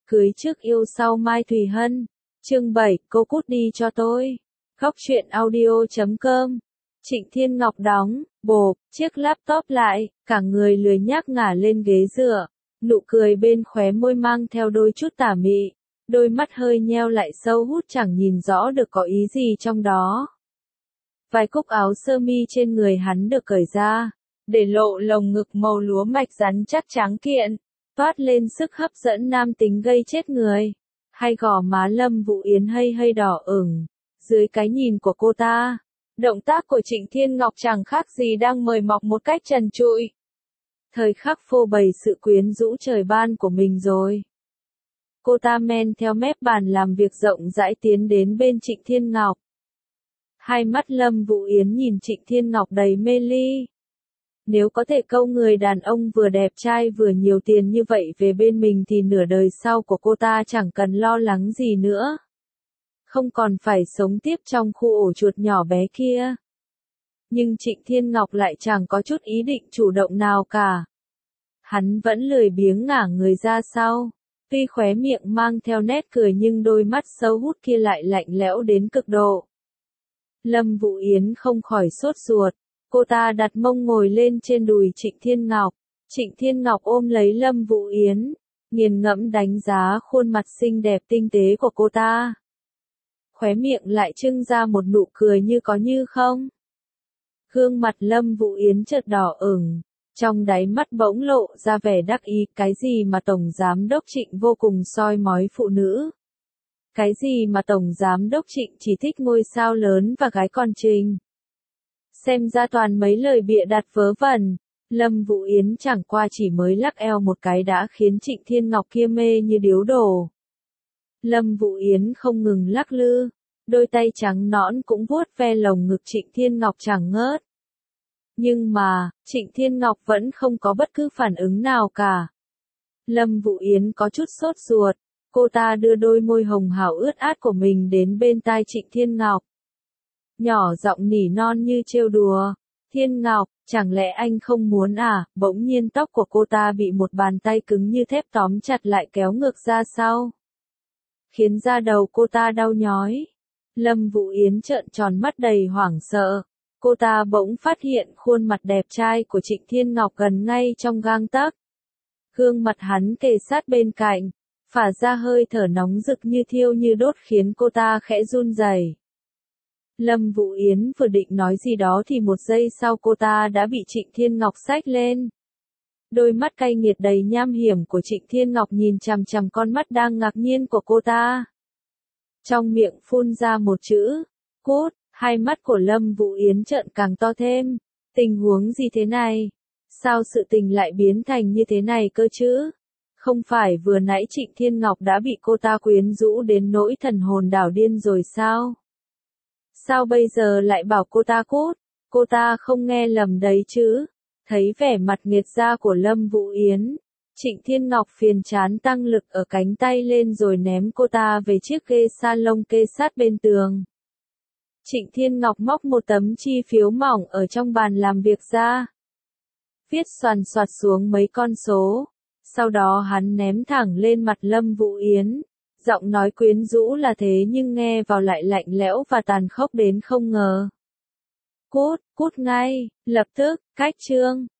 Cưới trước yêu sau Mai Thùy Hân. Chương 7, cô cút đi cho tôi. Góc truyện audio.com. Trịnh Thiên Ngọc đóng, bộp, chiếc laptop lại, cả người lười nhác ngả lên ghế dựa. Nụ cười bên khóe môi mang theo đôi chút tà mị. Đôi mắt hơi nheo lại sâu hút chẳng nhìn rõ được có ý gì trong đó. Vài cúc áo sơ mi trên người hắn được cởi ra, để lộ lồng ngực màu lúa mạch rắn chắc tráng kiện, toát lên sức hấp dẫn nam tính gây chết người. Hai gò má Lâm Vũ Yến hơi đỏ ửng, dưới cái nhìn của cô ta, động tác của Trịnh Thiên Ngọc chẳng khác gì đang mời mọc một cách trần trụi. Thời khắc phô bày sự quyến rũ trời ban của mình rồi. Cô ta men theo mép bàn làm việc rộng rãi tiến đến bên Trịnh Thiên Ngọc. Hai mắt Lâm Vũ Yến nhìn Trịnh Thiên Ngọc đầy mê ly. Nếu có thể câu người đàn ông vừa đẹp trai vừa nhiều tiền như vậy về bên mình thì nửa đời sau của cô ta chẳng cần lo lắng gì nữa. Không còn phải sống tiếp trong khu ổ chuột nhỏ bé kia. Nhưng Trịnh Thiên Ngọc lại chẳng có chút ý định chủ động nào cả. Hắn vẫn lười biếng ngả người ra sau. Tuy khóe miệng mang theo nét cười nhưng đôi mắt sâu hút kia lại lạnh lẽo đến cực độ. Lâm Vũ Yến không khỏi sốt ruột. Cô ta đặt mông ngồi lên trên đùi Trịnh Thiên Ngọc. Trịnh Thiên Ngọc ôm lấy Lâm Vũ Yến, nghiền ngẫm đánh giá khuôn mặt xinh đẹp tinh tế của cô ta. Khóe miệng lại trưng ra một nụ cười như có như không. Gương mặt Lâm Vũ Yến chợt đỏ ửng, trong đáy mắt bỗng lộ ra vẻ đắc ý. Cái gì mà Tổng Giám đốc Trịnh vô cùng soi mói phụ nữ? Cái gì mà Tổng Giám đốc Trịnh chỉ thích ngôi sao lớn và gái con trình? Xem ra toàn mấy lời bịa đặt vớ vẩn. Lâm Vũ Yến chẳng qua chỉ mới lắc eo một cái đã khiến Trịnh Thiên Ngọc kia mê như điếu đổ. Lâm Vũ Yến không ngừng lắc lư, đôi tay trắng nõn cũng vuốt ve lồng ngực Trịnh Thiên Ngọc chẳng ngớt. Nhưng mà, Trịnh Thiên Ngọc vẫn không có bất cứ phản ứng nào cả. Lâm Vũ Yến có chút sốt ruột, cô ta đưa đôi môi hồng hào ướt át của mình đến bên tai Trịnh Thiên Ngọc. Nhỏ giọng nỉ non như trêu đùa, Thiên Ngọc, chẳng lẽ anh không muốn à? Bỗng nhiên tóc của cô ta bị một bàn tay cứng như thép tóm chặt lại kéo ngược ra sau, khiến da đầu cô ta đau nhói. Lâm Vũ Yến trợn tròn mắt đầy hoảng sợ. Cô ta bỗng phát hiện khuôn mặt đẹp trai của Trịnh Thiên Ngọc gần ngay trong gang tấc. Gương mặt hắn kề sát bên cạnh, phả ra hơi thở nóng rực như thiêu như đốt khiến cô ta khẽ run rẩy. Lâm Vũ Yến vừa định nói gì đó thì một giây sau cô ta đã bị Trịnh Thiên Ngọc xách lên. Đôi mắt cay nghiệt đầy nham hiểm của Trịnh Thiên Ngọc nhìn chằm chằm con mắt đang ngạc nhiên của cô ta. Trong miệng phun ra một chữ, cút. Hai mắt của Lâm Vũ Yến trợn càng to thêm. Tình huống gì thế này? Sao sự tình lại biến thành như thế này cơ chứ? Không phải vừa nãy Trịnh Thiên Ngọc đã bị cô ta quyến rũ đến nỗi thần hồn đảo điên rồi sao? Sao bây giờ lại bảo cô ta cút? Cô ta không nghe lầm đấy chứ? Thấy vẻ mặt nghiệt ra của Lâm Vũ Yến, Trịnh Thiên Ngọc phiền chán tăng lực ở cánh tay lên rồi ném cô ta về chiếc ghế salon kê sát bên tường. Trịnh Thiên Ngọc móc một tấm chi phiếu mỏng ở trong bàn làm việc ra. Viết xoàn xoạt xuống mấy con số. Sau đó hắn ném thẳng lên mặt Lâm Vũ Yến. Giọng nói quyến rũ là thế nhưng nghe vào lại lạnh lẽo và tàn khốc đến không ngờ. Cút, cút ngay, lập tức, cách chương.